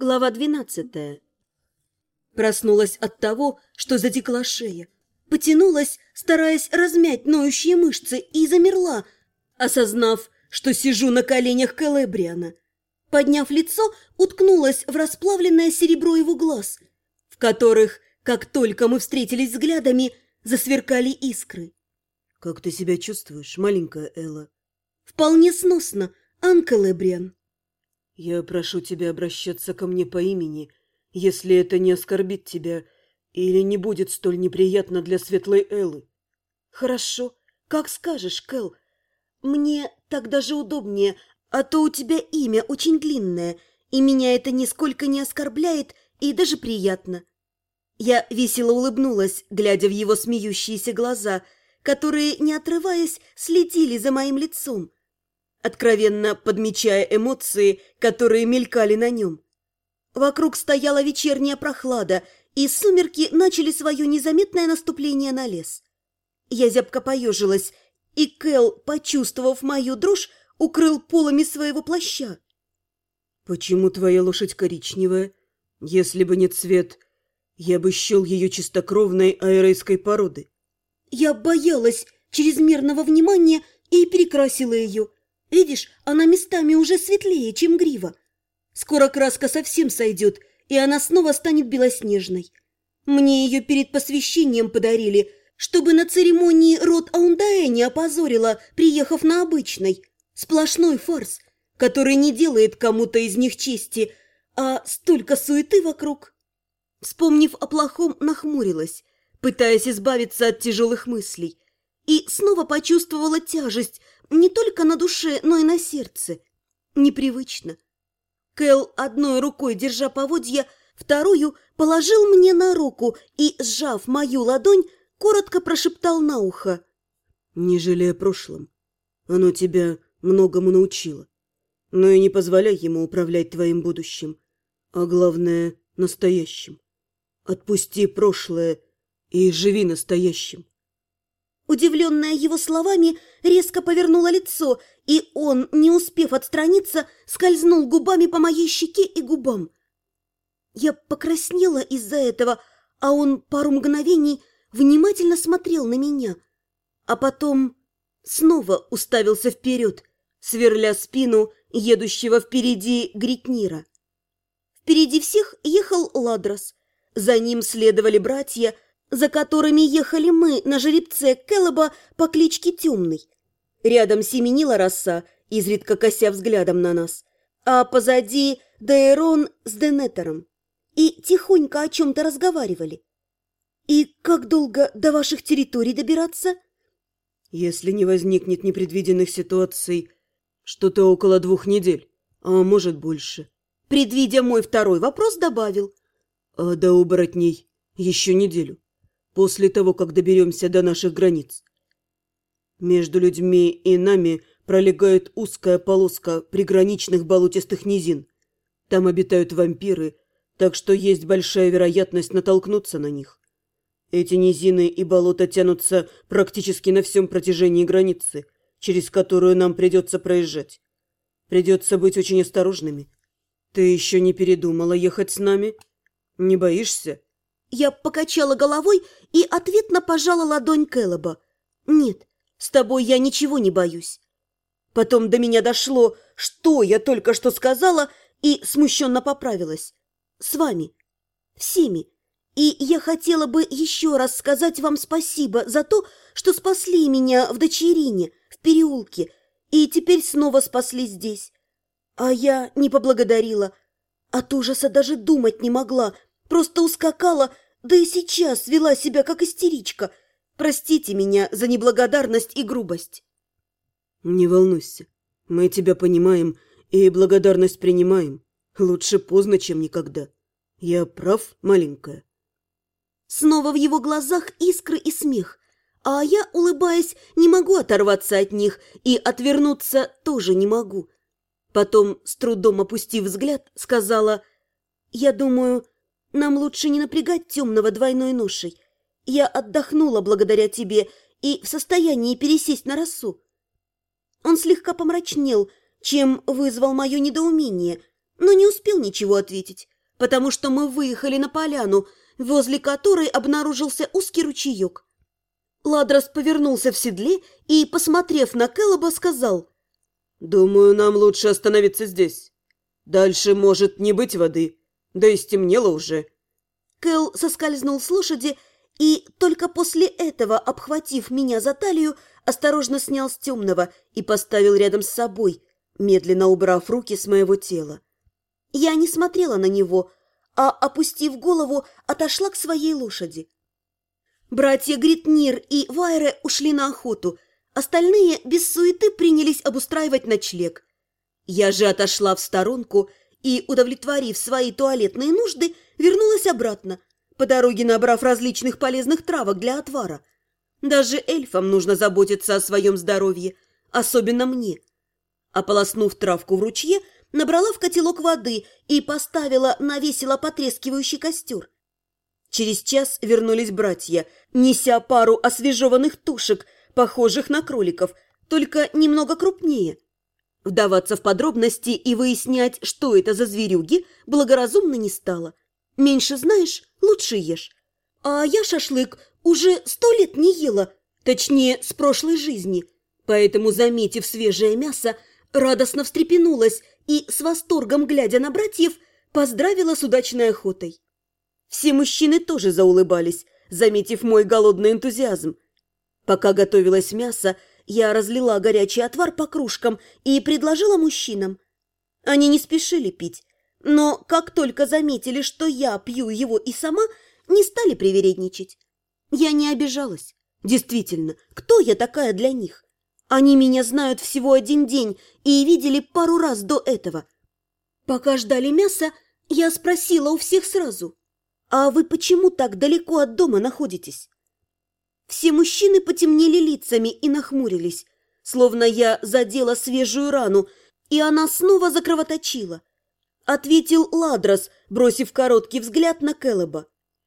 Глава 12. Проснулась от того, что затекла шея. Потянулась, стараясь размять ноющие мышцы, и замерла, осознав, что сижу на коленях Келебриана. Подняв лицо, уткнулась в расплавленное серебро его глаз, в которых, как только мы встретились взглядами, засверкали искры. «Как ты себя чувствуешь, маленькая Элла?» «Вполне сносно, Ан Келебриан». «Я прошу тебя обращаться ко мне по имени, если это не оскорбит тебя или не будет столь неприятно для светлой Эллы». «Хорошо, как скажешь, Кэл. Мне так даже удобнее, а то у тебя имя очень длинное, и меня это нисколько не оскорбляет и даже приятно». Я весело улыбнулась, глядя в его смеющиеся глаза, которые, не отрываясь, следили за моим лицом, откровенно подмечая эмоции, которые мелькали на нем. Вокруг стояла вечерняя прохлада, и сумерки начали свое незаметное наступление на лес. Я зябко поежилась, и Кэл, почувствовав мою дрожь, укрыл полами своего плаща. «Почему твоя лошадь коричневая? Если бы не цвет, я бы счел ее чистокровной аэрейской породы». Я боялась чрезмерного внимания и перекрасила ее. Видишь, она местами уже светлее, чем грива. Скоро краска совсем сойдет, и она снова станет белоснежной. Мне ее перед посвящением подарили, чтобы на церемонии род Аундаэ не опозорила, приехав на обычной. Сплошной фарс, который не делает кому-то из них чести, а столько суеты вокруг. Вспомнив о плохом, нахмурилась, пытаясь избавиться от тяжелых мыслей, и снова почувствовала тяжесть не только на душе, но и на сердце. Непривычно. Кэл, одной рукой держа поводья, вторую положил мне на руку и, сжав мою ладонь, коротко прошептал на ухо. «Не жалей о прошлом. Оно тебя многому научило. Но и не позволяй ему управлять твоим будущим, а главное – настоящим. Отпусти прошлое и живи настоящим». Удивленная его словами, резко повернула лицо, и он, не успев отстраниться, скользнул губами по моей щеке и губам. Я покраснела из-за этого, а он пару мгновений внимательно смотрел на меня, а потом снова уставился вперед, сверля спину едущего впереди Гритнира. Впереди всех ехал Ладрос, за ним следовали братья, за которыми ехали мы на жеребце Келеба по кличке Темный. Рядом семенила роса, изредка кося взглядом на нас, а позади Дейрон с Денетером. И тихонько о чем-то разговаривали. «И как долго до ваших территорий добираться?» «Если не возникнет непредвиденных ситуаций, что-то около 2 недель, а может больше». Предвидя мой второй вопрос, добавил. «А до оборотней еще неделю. После того, как доберемся до наших границ. Между людьми и нами пролегает узкая полоска приграничных болотистых низин. Там обитают вампиры, так что есть большая вероятность натолкнуться на них. Эти низины и болота тянутся практически на всем протяжении границы, через которую нам придется проезжать. Придется быть очень осторожными. Ты еще не передумала ехать с нами? Не боишься?» Я покачала головой и ответно пожала ладонь Келеба. «Нет, с тобой я ничего не боюсь». Потом до меня дошло, что я только что сказала, и смущенно поправилась. «С вами. Всеми. И я хотела бы еще раз сказать вам спасибо за то, что спасли меня в Дочерине, в переулке, и теперь снова спасли здесь. А я не поблагодарила. От ужаса даже думать не могла, просто ускакала, да и сейчас вела себя как истеричка. Простите меня за неблагодарность и грубость». «Не волнуйся, мы тебя понимаем и благодарность принимаем. Лучше поздно, чем никогда. Я прав, маленькая?» Снова в его глазах искры и смех, а я, улыбаясь, не могу оторваться от них и отвернуться тоже не могу. Потом, с трудом опустив взгляд, сказала: «Я думаю, нам лучше не напрягать Темного двойной ношей. Я отдохнула благодаря тебе и в состоянии пересесть на росу». Он слегка помрачнел, чем вызвал мое недоумение, но не успел ничего ответить. потому что мы выехали на поляну, возле которой обнаружился узкий ручеек. Ладрос повернулся в седле и, посмотрев на Кэллоба, сказал: «Думаю, нам лучше остановиться здесь. Дальше может не быть воды, да и стемнело уже». Кэл соскользнул с лошади и, только после этого, обхватив меня за талию, осторожно снял с темного и поставил рядом с собой, медленно убрав руки с моего тела. Я не смотрела на него, а, опустив голову, отошла к своей лошади. Братья Гритнир и Вайре ушли на охоту, остальные без суеты принялись обустраивать ночлег. Я же отошла в сторонку и, удовлетворив свои туалетные нужды, вернулась обратно, по дороге набрав различных полезных травок для отвара. Даже эльфам нужно заботиться о своем здоровье, особенно мне. Ополоснув травку в ручье, набрала в котелок воды и поставила на весело потрескивающий костер. Через час вернулись братья, неся пару освежеванных тушек, похожих на кроликов, только немного крупнее. Вдаваться в подробности и выяснять, что это за зверюги, благоразумно не стало. Меньше знаешь, лучше ешь. А я шашлык уже 100 лет не ела, точнее, с прошлой жизни. Поэтому, заметив свежее мясо, радостно встрепенулась и, с восторгом глядя на братьев, поздравила с удачной охотой. Все мужчины тоже заулыбались, заметив мой голодный энтузиазм. Пока готовилось мясо, я разлила горячий отвар по кружкам и предложила мужчинам. Они не спешили пить, но как только заметили, что я пью его и сама, не стали привередничать. Я не обижалась. Действительно, кто я такая для них? Они меня знают всего 1 день и видели пару раз до этого. Пока ждали мяса, я спросила у всех сразу: «А вы почему так далеко от дома находитесь?» Все мужчины потемнели лицами и нахмурились, словно я задела свежую рану, и она снова закровоточила. Ответил Ладрос, бросив короткий взгляд на Кэллоба.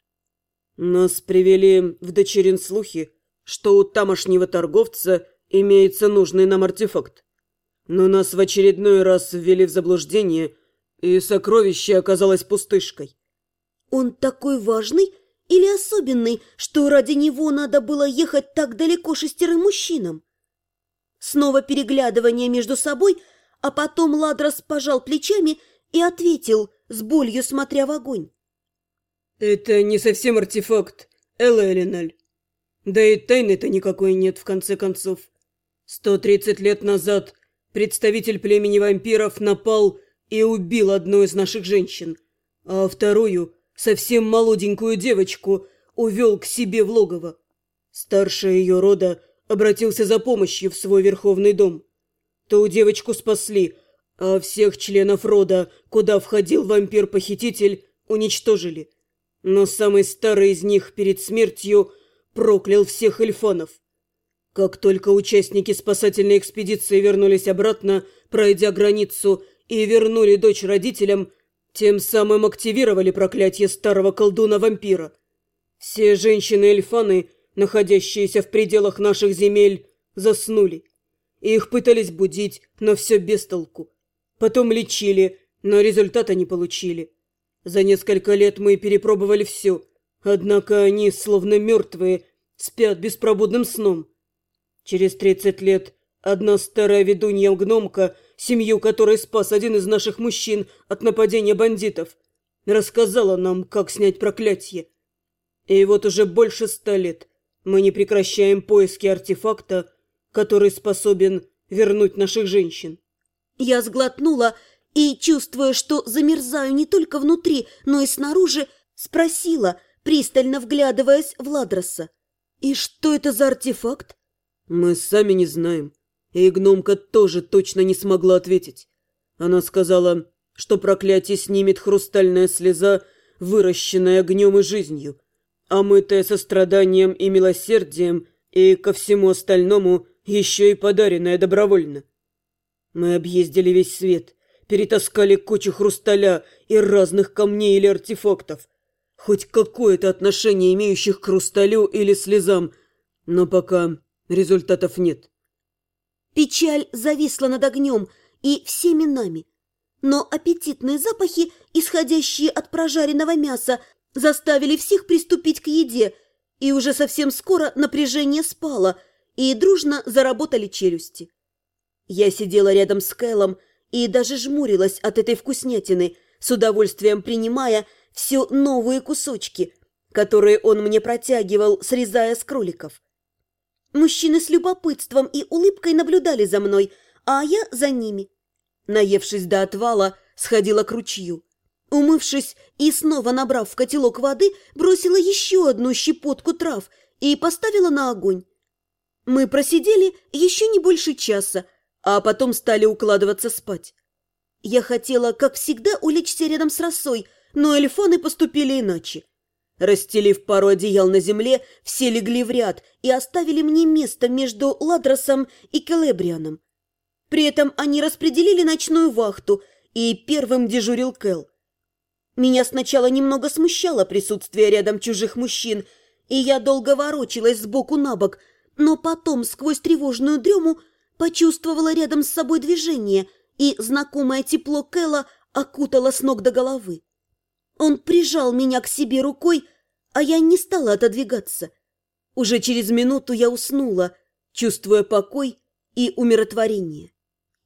«Нас привели в дочерин слухи, что у тамошнего торговца имеется нужный нам артефакт. Но нас в очередной раз ввели в заблуждение, и сокровище оказалось пустышкой». «Он такой важный или особенный, что ради него надо было ехать так далеко 6 мужчинам?» Снова переглядывание между собой, а потом Ладрос пожал плечами и ответил, с болью смотря в огонь. «Это не совсем артефакт, Элэриналь. Да и тайны-то никакой нет, в конце концов. 130 лет назад представитель племени вампиров напал и убил одну из наших женщин, а вторую, совсем молоденькую девочку, увел к себе в логово. Старший ее рода обратился за помощью в свой верховный дом. Ту девочку спасли, а всех членов рода, куда входил вампир-похититель, уничтожили. Но самый старый из них перед смертью проклял всех эльфанов. Как только участники спасательной экспедиции вернулись обратно, пройдя границу, и вернули дочь родителям, тем самым активировали проклятие старого колдуна-вампира. Все женщины-эльфаны, находящиеся в пределах наших земель, заснули. Их пытались будить, но все без толку. Потом лечили, но результата не получили. За несколько лет мы перепробовали все, однако они, словно мертвые, спят беспробудным сном. Через 30 лет одна старая ведунья-гномка, семью которой спас один из наших мужчин от нападения бандитов, рассказала нам, как снять проклятие. И вот уже больше 100 лет мы не прекращаем поиски артефакта, который способен вернуть наших женщин. Я сглотнула и, чувствуя, что замерзаю не только внутри, но и снаружи, спросила, пристально вглядываясь в Ладроса: «И что это за артефакт?» Мы сами не знаем, и гномка тоже точно не смогла ответить. Она сказала, что проклятие снимет хрустальная слеза, выращенная огнем и жизнью, омытая состраданием и милосердием, и ко всему остальному еще и подаренная добровольно. Мы объездили весь свет, перетаскали кучу хрусталя и разных камней или артефактов, хоть какое-то отношение имеющих к хрусталю или слезам, но пока результатов нет. Печаль зависла над огнем и всеми нами. Но аппетитные запахи, исходящие от прожаренного мяса, заставили всех приступить к еде, и уже совсем скоро напряжение спало, и дружно заработали челюсти. Я сидела рядом с Кэлом и даже жмурилась от этой вкуснятины, с удовольствием принимая все новые кусочки, которые он мне протягивал, срезая с кроликов. Мужчины с любопытством и улыбкой наблюдали за мной, а я за ними. Наевшись до отвала, сходила к ручью. Умывшись и снова набрав в котелок воды, бросила еще одну щепотку трав и поставила на огонь. Мы просидели еще не больше часа, а потом стали укладываться спать. Я хотела, как всегда, улечься рядом с росой, но эльфаны поступили иначе. Расстелив пару одеял на земле, все легли в ряд и оставили мне место между Ладросом и Келебрианом. При этом они распределили ночную вахту, и первым дежурил Кэл. Меня сначала немного смущало присутствие рядом чужих мужчин, и я долго ворочалась сбоку на бок, но потом сквозь тревожную дрему почувствовала рядом с собой движение, и знакомое тепло Кэла окутало с ног до головы. Он прижал меня к себе рукой, а я не стала отодвигаться. Уже через минуту я уснула, чувствуя покой и умиротворение.